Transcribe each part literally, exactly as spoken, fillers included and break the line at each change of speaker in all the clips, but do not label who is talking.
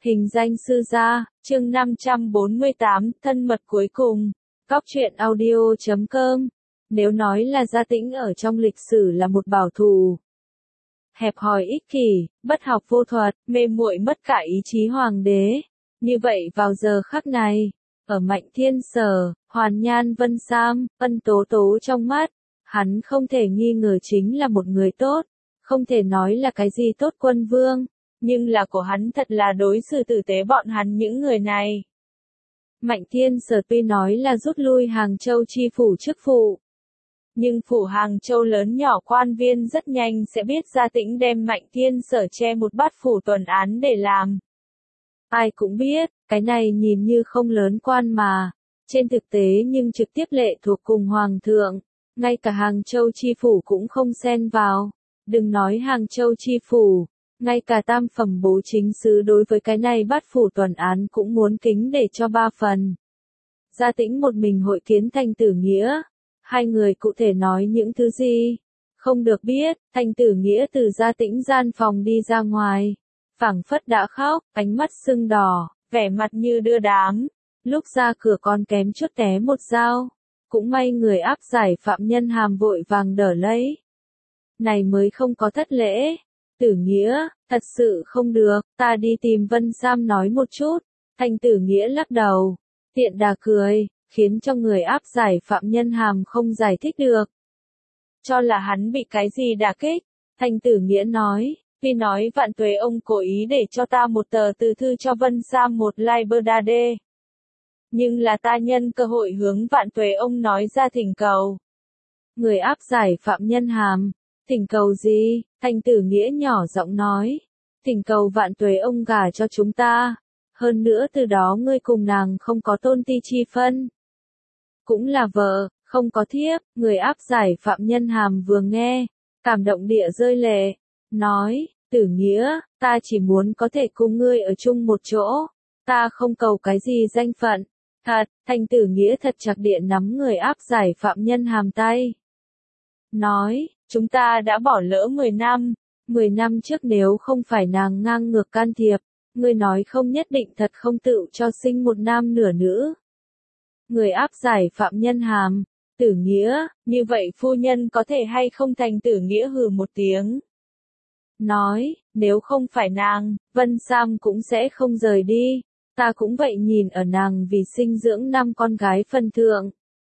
Hình danh sư gia, chương năm trăm bốn mươi tám, thân mật cuối cùng. Góc truyện audio chấm com. Nếu nói là Gia Tĩnh ở trong lịch sử là một bảo thủ, hẹp hòi ích kỷ, bất học vô thuật, mê muội mất cả ý chí hoàng đế, như vậy vào giờ khắc này, ở Mạnh Thiên Sở, Hoàn Nhan Vân Sam, Ân Tố Tố trong mắt, hắn không thể nghi ngờ chính là một người tốt, không thể nói là cái gì tốt quân vương. Nhưng là của hắn thật là đối xử tử tế bọn hắn những người này. Mạnh Thiên Sở tuy nói là rút lui Hàng Châu chi phủ chức vụ, nhưng phủ Hàng Châu lớn nhỏ quan viên rất nhanh sẽ biết Gia Tĩnh đem Mạnh Thiên Sở che một bát phủ tuần án để làm. Ai cũng biết, cái này nhìn như không lớn quan mà, trên thực tế nhưng trực tiếp lệ thuộc cùng Hoàng thượng, ngay cả Hàng Châu chi phủ cũng không xen vào, đừng nói Hàng Châu chi phủ. Ngay cả tam phẩm bố chính sứ đối với cái này bát phủ tuần án cũng muốn kính để cho ba phần. Gia Tĩnh một mình hội kiến Thanh Tử Nghĩa. Hai người cụ thể nói những thứ gì? Không được biết, Thanh Tử Nghĩa từ Gia Tĩnh gian phòng đi ra ngoài. Phảng phất đã khóc, ánh mắt sưng đỏ, vẻ mặt như đưa đám. Lúc ra cửa còn kém chút té một dao. Cũng may người áp giải phạm nhân Hàm vội vàng đỡ lấy. Này mới không có thất lễ. Tử Nghĩa, thật sự không được, ta đi tìm Vân Sam nói một chút. Thanh Tử Nghĩa lắc đầu, tiện đà cười, khiến cho người áp giải phạm nhân Hàm không giải thích được. Cho là hắn bị cái gì đả kích, Thanh Tử Nghĩa nói, vì nói Vạn Tuế ông cố ý để cho ta một tờ từ thư cho Vân Sam một library. Nhưng là ta nhân cơ hội hướng Vạn Tuế ông nói ra thỉnh cầu. Người áp giải phạm nhân Hàm. Thỉnh cầu gì? Thanh Tử Nghĩa nhỏ giọng nói. Thỉnh cầu Vạn Tuế ông gả cho chúng ta. Hơn nữa từ đó ngươi cùng nàng không có tôn ti chi phân. Cũng là vợ, không có thiếp. Người áp giải phạm nhân Hàm vừa nghe, cảm động địa rơi lệ. Nói, Tử Nghĩa, ta chỉ muốn có thể cùng ngươi ở chung một chỗ. Ta không cầu cái gì danh phận. Thật, Thanh Tử Nghĩa thật chặt địa nắm người áp giải phạm nhân Hàm tay. Nói, chúng ta đã bỏ lỡ mười năm, mười năm trước nếu không phải nàng ngang ngược can thiệp, ngươi nói không nhất định thật không tự cho sinh một nam nửa nữ. Người áp giải phạm nhân Hàm, Tử Nghĩa, như vậy phu nhân có thể hay không? Thành Tử Nghĩa hừ một tiếng. Nói, nếu không phải nàng, Vân Sam cũng sẽ không rời đi, ta cũng vậy nhìn ở nàng vì sinh dưỡng năm con gái phân thượng.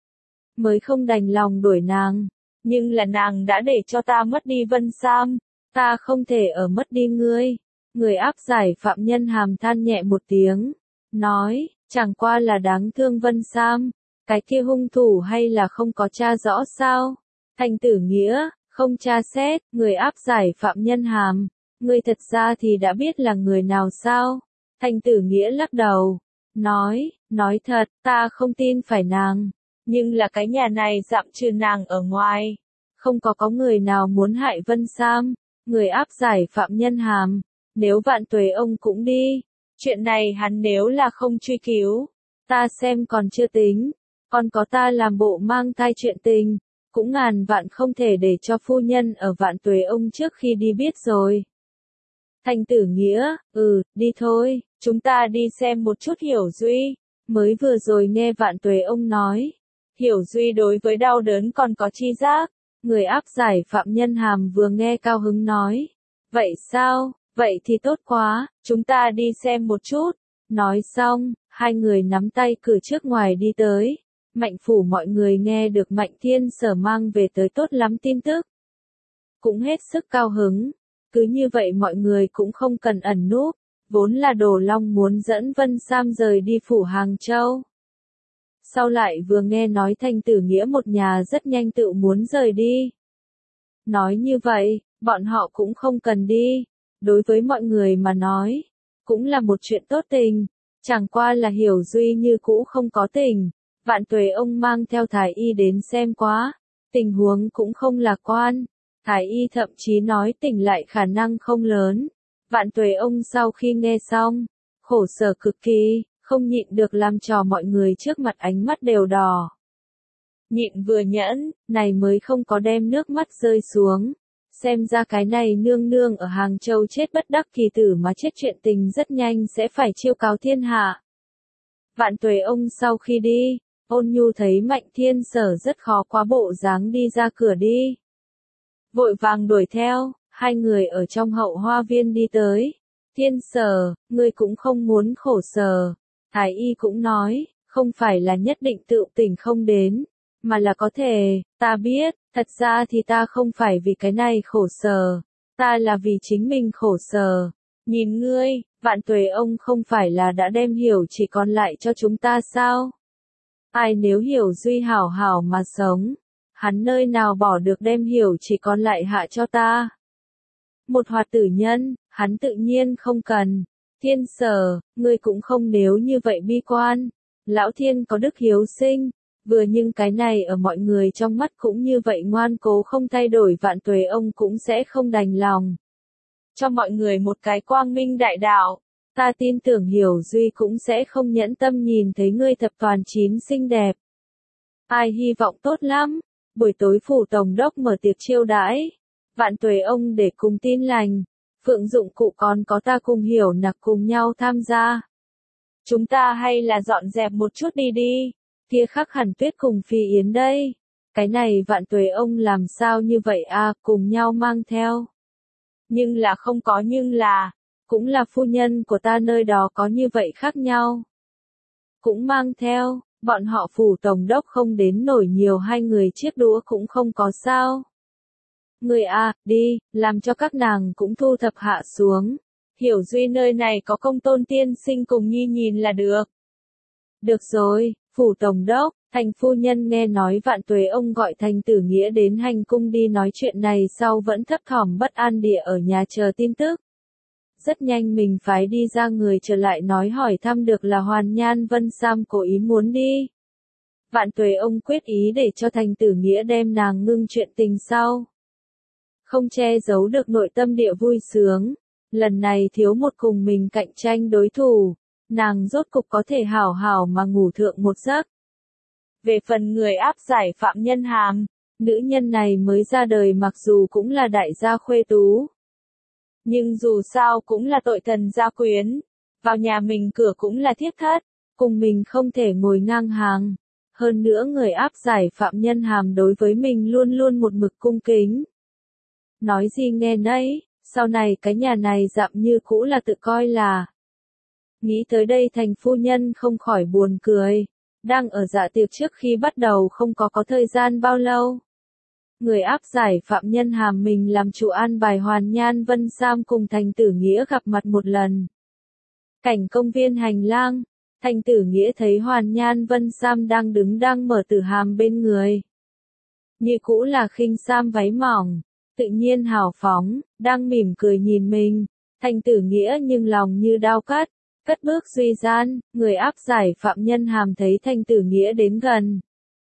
Mới không đành lòng đuổi nàng. Nhưng là nàng đã để cho ta mất đi Vân Sam, ta không thể ở mất đi ngươi. Người áp giải phạm nhân Hàm than nhẹ một tiếng, nói, chẳng qua là đáng thương Vân Sam, cái kia hung thủ hay là không có tra rõ sao? Thanh Tử Nghĩa, không tra xét, người áp giải phạm nhân Hàm, ngươi thật ra thì đã biết là người nào sao? Thanh Tử Nghĩa lắc đầu, nói, nói thật, ta không tin phải nàng. Nhưng là cái nhà này dạm trừ nàng ở ngoài. Không có có người nào muốn hại Vân Sam. Người áp giải phạm nhân Hàm. Nếu Vạn Tuế ông cũng đi. Chuyện này hắn nếu là không truy cứu. Ta xem còn chưa tính. Còn có ta làm bộ mang thai chuyện tình. Cũng ngàn vạn không thể để cho phu nhân ở Vạn Tuế ông trước khi đi biết rồi. Thanh Tử Nghĩa, ừ, đi thôi. Chúng ta đi xem một chút Hiểu Duy. Mới vừa rồi nghe Vạn Tuế ông nói. Hiểu Duy đối với đau đớn còn có chi giác. Người áp giải phạm nhân Hàm vừa nghe cao hứng nói. Vậy sao, vậy thì tốt quá, chúng ta đi xem một chút. Nói xong, hai người nắm tay cửa trước ngoài đi tới. Mạnh phủ mọi người nghe được Mạnh Thiên Sở mang về tới tốt lắm tin tức. Cũng hết sức cao hứng. Cứ như vậy mọi người cũng không cần ẩn núp. Vốn là Đồ Long muốn dẫn Vân Sam rời đi phủ Hàng Châu. Sau lại vừa nghe nói Thanh Tử Nghĩa một nhà rất nhanh tự muốn rời đi. Nói như vậy, bọn họ cũng không cần đi. Đối với mọi người mà nói, cũng là một chuyện tốt tình. Chẳng qua là Hiểu Duy như cũ không có tình. Vạn Tuế ông mang theo Thái Y đến xem quá. Tình huống cũng không lạc quan. Thái Y thậm chí nói tỉnh lại khả năng không lớn. Vạn Tuế ông sau khi nghe xong, khổ sở cực kỳ. Không nhịn được làm trò mọi người trước mặt ánh mắt đều đỏ. Nhịn vừa nhẫn, này mới không có đem nước mắt rơi xuống. xem ra cái này nương nương ở Hàng Châu chết bất đắc kỳ tử mà chết chuyện tình rất nhanh sẽ phải chiêu cáo thiên hạ. Vạn Tuế ông sau khi đi, Ôn Nhu thấy Mạnh Thiên Sở rất khó quá bộ dáng đi ra cửa đi. Vội vàng đuổi theo, hai người ở trong hậu hoa viên đi tới. Thiên Sở, ngươi cũng không muốn khổ sở. Thái y cũng nói, không phải là nhất định tự tỉnh không đến, mà là có thể, ta biết, thật ra thì ta không phải vì cái này khổ sở, ta là vì chính mình khổ sở. Nhìn ngươi, Vạn Tuế ông không phải là đã đem Hiểu chỉ còn lại cho chúng ta sao? Ai nếu Hiểu Duy hảo hảo mà sống, hắn nơi nào bỏ được đem Hiểu chỉ còn lại hạ cho ta? Một hoạt tử nhân, hắn tự nhiên không cần. Thiên Sở, ngươi cũng không nếu như vậy bi quan. Lão Thiên có đức hiếu sinh, vừa nhưng cái này ở mọi người trong mắt cũng như vậy ngoan cố không thay đổi, Vạn Tuế ông cũng sẽ không đành lòng. Cho mọi người một cái quang minh đại đạo, ta tin tưởng Hiểu Duy cũng sẽ không nhẫn tâm nhìn thấy ngươi thập toàn chín xinh đẹp. Ai hy vọng tốt lắm, buổi tối phủ tổng đốc mở tiệc chiêu đãi. Vạn Tuế ông để cùng tin lành, Phượng Dụng cụ còn có ta cùng Hiểu Nặc cùng nhau tham gia. Chúng ta hay là dọn dẹp một chút đi đi, kia Khắc Hàn Tuyết cùng Phi Yến đây. Cái này Vạn Tuế ông làm sao như vậy à, cùng nhau mang theo. Nhưng là không có nhưng là, cũng là phu nhân của ta nơi đó có như vậy khác nhau. Cũng mang theo, bọn họ phủ tổng đốc không đến nổi nhiều, hai người chiếc đũa cũng không có sao. Người à, đi, làm cho các nàng cũng thu thập hạ xuống. Hiểu Duy nơi này có Công Tôn tiên sinh cùng nhi nhìn là được. Được rồi, phủ tổng đốc, Thành phu nhân nghe nói Vạn Tuế ông gọi Thành Tử Nghĩa đến hành cung đi nói chuyện này sau vẫn thấp thỏm bất an địa ở nhà chờ tin tức. Rất nhanh mình phái đi ra người trở lại nói hỏi thăm được là Hoàn Nhan Vân Sam cố ý muốn đi. Vạn Tuế ông quyết ý để cho Thành Tử Nghĩa đem nàng ngưng chuyện tình sau. Không che giấu được nội tâm địa vui sướng. Lần này thiếu một cùng mình cạnh tranh đối thủ, nàng rốt cục có thể hảo hảo mà ngủ thượng một giấc. Về phần người áp giải Phạm Nhân Hàm, nữ nhân này mới ra đời mặc dù cũng là đại gia khuê tú. Nhưng dù sao cũng là tội thần gia quyến, vào nhà mình cửa cũng là thiết thất, cùng mình không thể ngồi ngang hàng. Hơn nữa người áp giải Phạm Nhân Hàm đối với mình luôn luôn một mực cung kính. Nói gì nghe nấy, sau này cái nhà này dạm như cũ là tự coi là. Nghĩ tới đây Thành phu nhân không khỏi buồn cười. Đang ở dạ tiệc trước khi bắt đầu không có có thời gian bao lâu. Người áp giải Phạm Nhân Hàm mình làm chủ an bài Hoàn Nhan Vân Sam cùng Thành Tử Nghĩa gặp mặt một lần. Cảnh công viên hành lang, Thành Tử Nghĩa thấy Hoàn Nhan Vân Sam đang đứng đang mở Tử Hàm bên người. Như cũ là khinh sam váy mỏng, tự nhiên hào phóng, đang mỉm cười nhìn mình. Thành Tử Nghĩa nhưng lòng như đao cắt. Cất bước duy gian, người áp giải Phạm Nhân Hàm thấy Thành Tử Nghĩa đến gần.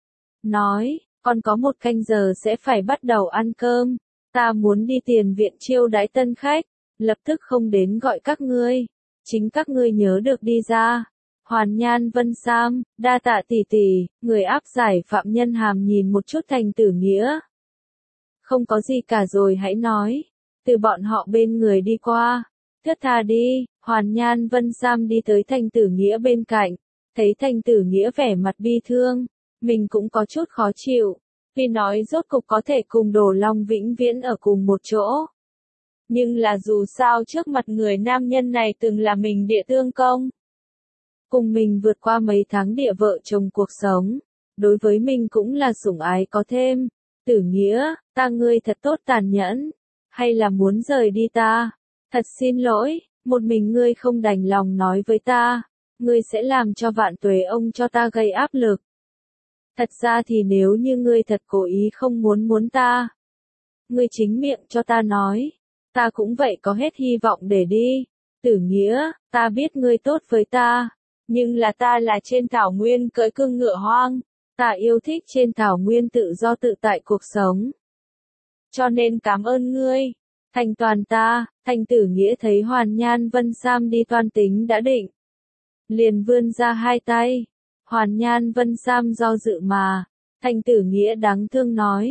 Nói, còn có một canh giờ sẽ phải bắt đầu ăn cơm, ta muốn đi tiền viện chiêu đãi tân khách, lập tức không đến gọi các ngươi, chính các ngươi nhớ được đi ra. Hoàn Nhan Vân Sam, đa tạ tỷ tỷ, người áp giải Phạm Nhân Hàm nhìn một chút Thành Tử Nghĩa. Không có gì cả rồi hãy nói, từ bọn họ bên người đi qua. Thướt tha đi, Hoàn Nhan Vân Sam đi tới Thành Tử Nghĩa bên cạnh, thấy Thành Tử Nghĩa vẻ mặt bi thương, mình cũng có chút khó chịu, vì nói rốt cục có thể cùng Đồ Long vĩnh viễn ở cùng một chỗ. Nhưng là dù sao trước mặt người nam nhân này từng là mình địa tương công. Cùng mình vượt qua mấy tháng địa vợ chồng cuộc sống, đối với mình cũng là sủng ái có thêm. Tử Nghĩa, ta ngươi thật tốt tàn nhẫn, hay là muốn rời đi ta? Thật xin lỗi, một mình ngươi không đành lòng nói với ta, ngươi sẽ làm cho Vạn Tuế ông cho ta gây áp lực. Thật ra thì nếu như ngươi thật cố ý không muốn muốn ta, ngươi chính miệng cho ta nói, ta cũng vậy có hết hy vọng để đi. Tử Nghĩa, ta biết ngươi tốt với ta, nhưng là ta là trên thảo nguyên cưỡi cương ngựa hoang, ta yêu thích trên thảo nguyên tự do tự tại cuộc sống. Cho nên cảm ơn ngươi. Thành toàn ta. Thành Tử Nghĩa thấy Hoàn Nhan Vân Sam đi toan tính đã định, liền vươn ra hai tay. Hoàn Nhan Vân Sam do dự mà, Thành Tử Nghĩa đáng thương nói,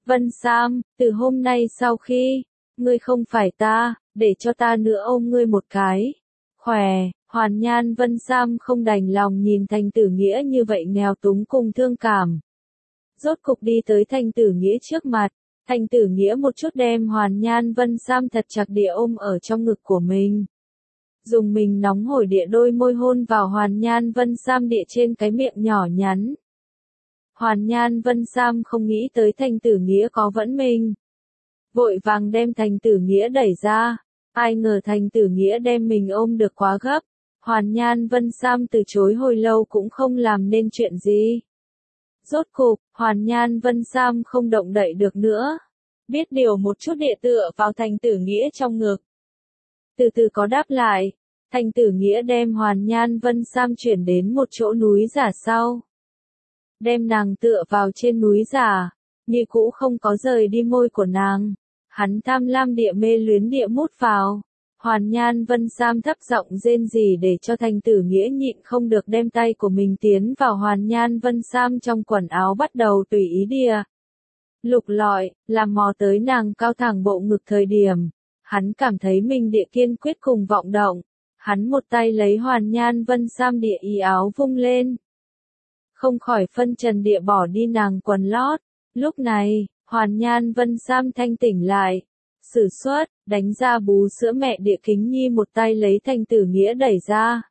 Vân Sam, từ hôm nay sau khi, ngươi không phải ta, để cho ta nữa ôm ngươi một cái. Khỏe, Hoàn Nhan Vân Sam không đành lòng nhìn Thành Tử Nghĩa như vậy nghèo túng cùng thương cảm. Rốt cục đi tới Thành Tử Nghĩa trước mặt, Thành Tử Nghĩa một chút đem Hoàn Nhan Vân Sam thật chặt địa ôm ở trong ngực của mình. Dùng mình nóng hổi địa đôi môi hôn vào Hoàn Nhan Vân Sam địa trên cái miệng nhỏ nhắn. Hoàn Nhan Vân Sam không nghĩ tới Thành Tử Nghĩa có vẫn mình. Vội vàng đem Thành Tử Nghĩa đẩy ra. Ai ngờ Thành Tử Nghĩa đem mình ôm được quá gấp. Hoàn Nhan Vân Sam từ chối hồi lâu cũng không làm nên chuyện gì. Rốt cục, Hoàn Nhan Vân Sam không động đậy được nữa. Biết điều một chút địa tựa vào Thành Tử Nghĩa trong ngực. Từ từ có đáp lại, Thành Tử Nghĩa đem Hoàn Nhan Vân Sam chuyển đến một chỗ núi giả sau. Đem nàng tựa vào trên núi giả, như cũ không có rời đi môi của nàng. Hắn tham lam địa mê luyến địa mút vào. Hoàn Nhan Vân Sam thấp giọng rên rỉ để cho Thành Tử Nghĩa nhịn không được đem tay của mình tiến vào Hoàn Nhan Vân Sam trong quần áo bắt đầu tùy ý địa. Lục lọi, làm mò tới nàng cao thẳng bộ ngực thời điểm. Hắn cảm thấy mình địa kiên quyết cùng vọng động. Hắn một tay lấy Hoàn Nhan Vân Sam địa y áo vung lên. Không khỏi phân trần địa bỏ đi nàng quần lót. Lúc này, Hoàn Nhan Vân Sam thanh tỉnh lại. Sử xuất, đánh ra bú sữa mẹ địa Kính Nhi một tay lấy Thành Tử Nghĩa đẩy ra.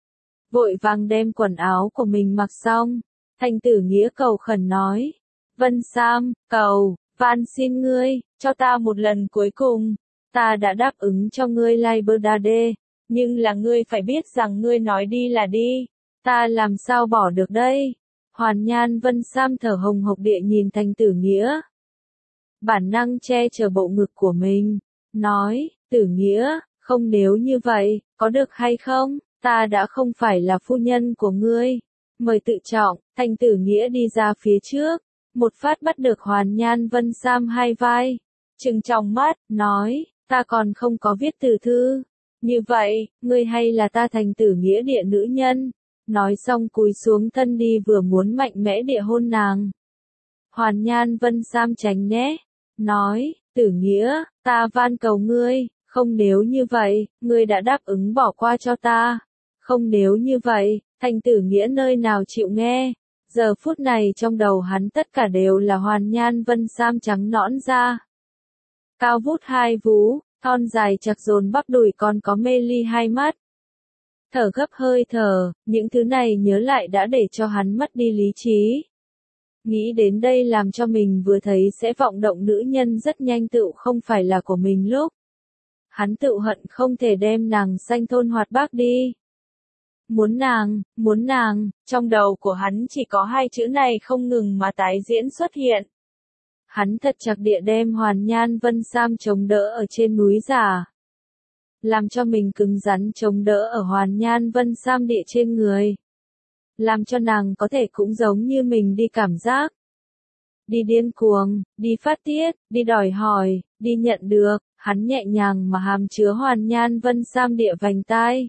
Vội vàng đem quần áo của mình mặc xong. Thành Tử Nghĩa cầu khẩn nói. Vân Sam, cầu, van xin ngươi, cho ta một lần cuối cùng. Ta đã đáp ứng cho ngươi Libertad, nhưng là ngươi phải biết rằng ngươi nói đi là đi. Ta làm sao bỏ được đây? Hoàn Nhan Vân Sam thở hồng hộc địa nhìn Thành Tử Nghĩa. Bản năng che chở bộ ngực của mình, nói, Tử Nghĩa, không nếu như vậy, có được hay không, ta đã không phải là phu nhân của ngươi. Mời tự trọng, Thành Tử Nghĩa đi ra phía trước, một phát bắt được Hoàn Nhan Vân Sam hai vai, trừng trong mắt, nói, ta còn không có viết từ thư. Như vậy, ngươi hay là ta Thành Tử Nghĩa địa nữ nhân. Nói xong cúi xuống thân đi vừa muốn mạnh mẽ địa hôn nàng. Hoàn Nhan Vân Sam tránh né, nói, Tử Nghĩa, ta van cầu ngươi, không nếu như vậy, ngươi đã đáp ứng bỏ qua cho ta. Không nếu như vậy, Thành Tử Nghĩa nơi nào chịu nghe. Giờ phút này trong đầu hắn tất cả đều là Hoàn Nhan Vân Sam trắng nõn da. Cao vút hai vú, thon dài chặt dồn bắp đùi còn có mê ly hai mắt. Thở gấp hơi thở, những thứ này nhớ lại đã để cho hắn mất đi lý trí. Nghĩ đến đây làm cho mình vừa thấy sẽ vọng động nữ nhân rất nhanh tựu không phải là của mình lúc. Hắn tựu hận không thể đem nàng sanh thôn hoạt bác đi. Muốn nàng, muốn nàng, trong đầu của hắn chỉ có hai chữ này không ngừng mà tái diễn xuất hiện. Hắn thật chặt địa đem Hoàn Nhan Vân Sam chống đỡ ở trên núi giả. Làm cho mình cứng rắn chống đỡ ở Hoàn Nhan Vân Sam địa trên người. Làm cho nàng có thể cũng giống như mình đi cảm giác. Đi điên cuồng, đi phát tiết, đi đòi hỏi, đi nhận được, hắn nhẹ nhàng mà hàm chứa Hoàn Nhan Vân Sam địa vành tai.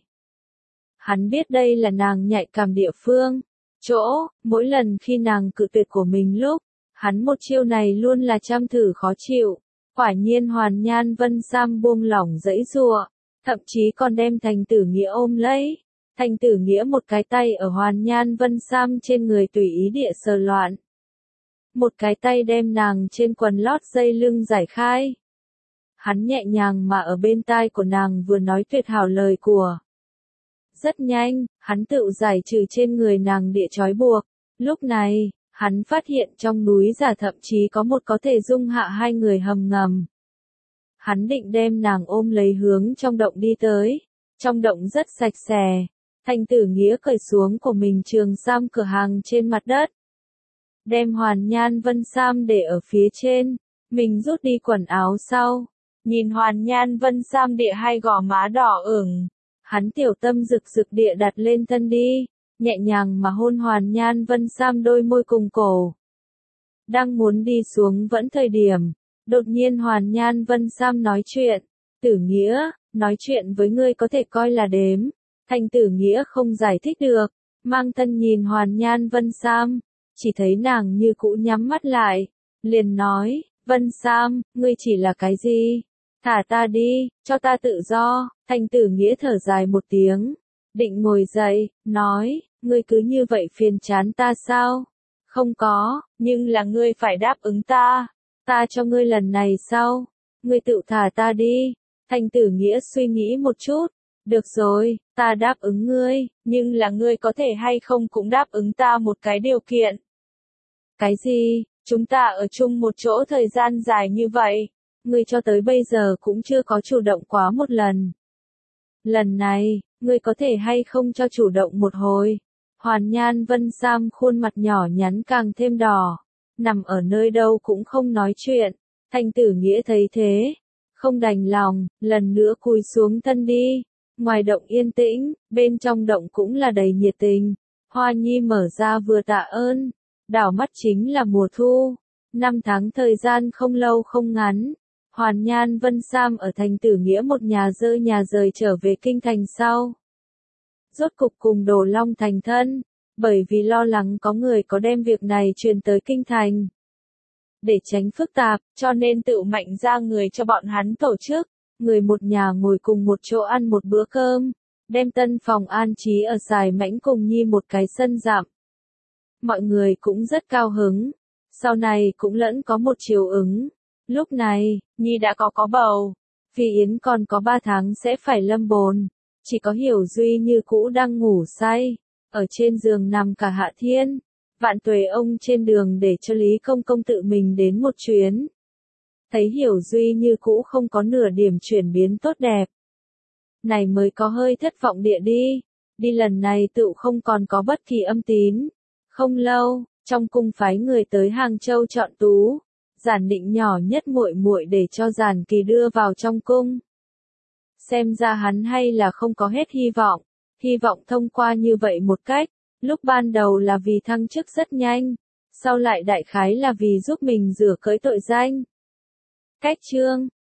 Hắn biết đây là nàng nhạy cảm địa phương, chỗ, mỗi lần khi nàng cự tuyệt của mình lúc, hắn một chiêu này luôn là trăm thử khó chịu. Quả nhiên Hoàn Nhan Vân Sam buông lỏng dãy giụa, thậm chí còn đem Thành Tử Nghĩa ôm lấy. Thành Tử Nghĩa một cái tay ở Hoàn Nhan Vân Sam trên người tùy ý địa sờ loạn. Một cái tay đem nàng trên quần lót dây lưng giải khai. Hắn nhẹ nhàng mà ở bên tai của nàng vừa nói tuyệt hảo lời của. Rất nhanh, hắn tự giải trừ trên người nàng địa trói buộc. Lúc này, hắn phát hiện trong núi giả thậm chí có một có thể dung hạ hai người hầm ngầm. Hắn định đem nàng ôm lấy hướng trong động đi tới. Trong động rất sạch sẽ. Thành Tử Nghĩa cởi xuống của mình trường sam cửa hàng trên mặt đất. Đem Hoàn Nhan Vân Sam để ở phía trên. Mình rút đi quần áo sau. Nhìn Hoàn Nhan Vân Sam địa hai gò má đỏ ửng. Hắn tiểu tâm rực rực địa đặt lên thân đi. Nhẹ nhàng mà hôn Hoàn Nhan Vân Sam đôi môi cùng cổ. Đang muốn đi xuống vẫn thời điểm. Đột nhiên Hoàn Nhan Vân Sam nói chuyện. Tử Nghĩa, nói chuyện với ngươi có thể coi là đếm. Thành Tử Nghĩa không giải thích được. Mang thân nhìn Hoàn Nhan Vân Sam. Chỉ thấy nàng như cũ nhắm mắt lại. Liền nói, Vân Sam, ngươi chỉ là cái gì? Thả ta đi, cho ta tự do. Thanh Tử Nghĩa thở dài một tiếng, định ngồi dậy, nói, ngươi cứ như vậy phiền chán ta sao? Không có, nhưng là ngươi phải đáp ứng ta. Ta cho ngươi lần này sau. Ngươi tự thả ta đi. Thanh Tử Nghĩa suy nghĩ một chút. Được rồi, ta đáp ứng ngươi, nhưng là ngươi có thể hay không cũng đáp ứng ta một cái điều kiện. Cái gì? Chúng ta ở chung một chỗ thời gian dài như vậy. Ngươi cho tới bây giờ cũng chưa có chủ động quá một lần. Lần này, ngươi có thể hay không cho chủ động một hồi. Hoàn Nhan Vân Sam khuôn mặt nhỏ nhắn càng thêm đỏ. Nằm ở nơi đâu cũng không nói chuyện. Thanh Tử Nghĩa thấy thế. Không đành lòng, lần nữa cúi xuống thân đi. Ngoài động yên tĩnh, bên trong động cũng là đầy nhiệt tình. Hoa Nhi mở ra vừa tạ ơn. Đảo mắt chính là mùa thu. Năm tháng thời gian không lâu không ngắn. Hoàn Nhan Vân Sam ở Thanh Tử Nghĩa một nhà dơ nhà rời trở về kinh thành sau. Rốt cục cùng Đồ Long thành thân, bởi vì lo lắng có người có đem việc này truyền tới kinh thành. Để tránh phức tạp, cho nên tự mạnh ra người cho bọn hắn tổ chức, người một nhà ngồi cùng một chỗ ăn một bữa cơm, đem tân phòng an trí ở Sài Mãnh cùng Nhi một cái sân rậm. Mọi người cũng rất cao hứng, sau này cũng lẫn có một chiều ứng. Lúc này, Nhi đã có có bầu, Phi Yến còn có ba tháng sẽ phải lâm bồn, chỉ có Hiểu Duy như cũ đang ngủ say, ở trên giường nằm cả Hạ Thiên. Vạn Tuế ông trên đường để cho Lý Công Công tự mình đến một chuyến. Thấy Hiểu Duy như cũ không có nửa điểm chuyển biến tốt đẹp. Này mới có hơi thất vọng địa đi, đi lần này tự không còn có bất kỳ âm tín. Không lâu, trong cung phái người tới Hàng Châu chọn tú. Giản Định nhỏ nhất muội muội để cho Giản Kỳ đưa vào trong cung. Xem ra hắn hay là không có hết hy vọng, hy vọng thông qua như vậy một cách, lúc ban đầu là vì thăng chức rất nhanh, sau lại đại khái là vì giúp mình rửa cởi tội danh. Cách chương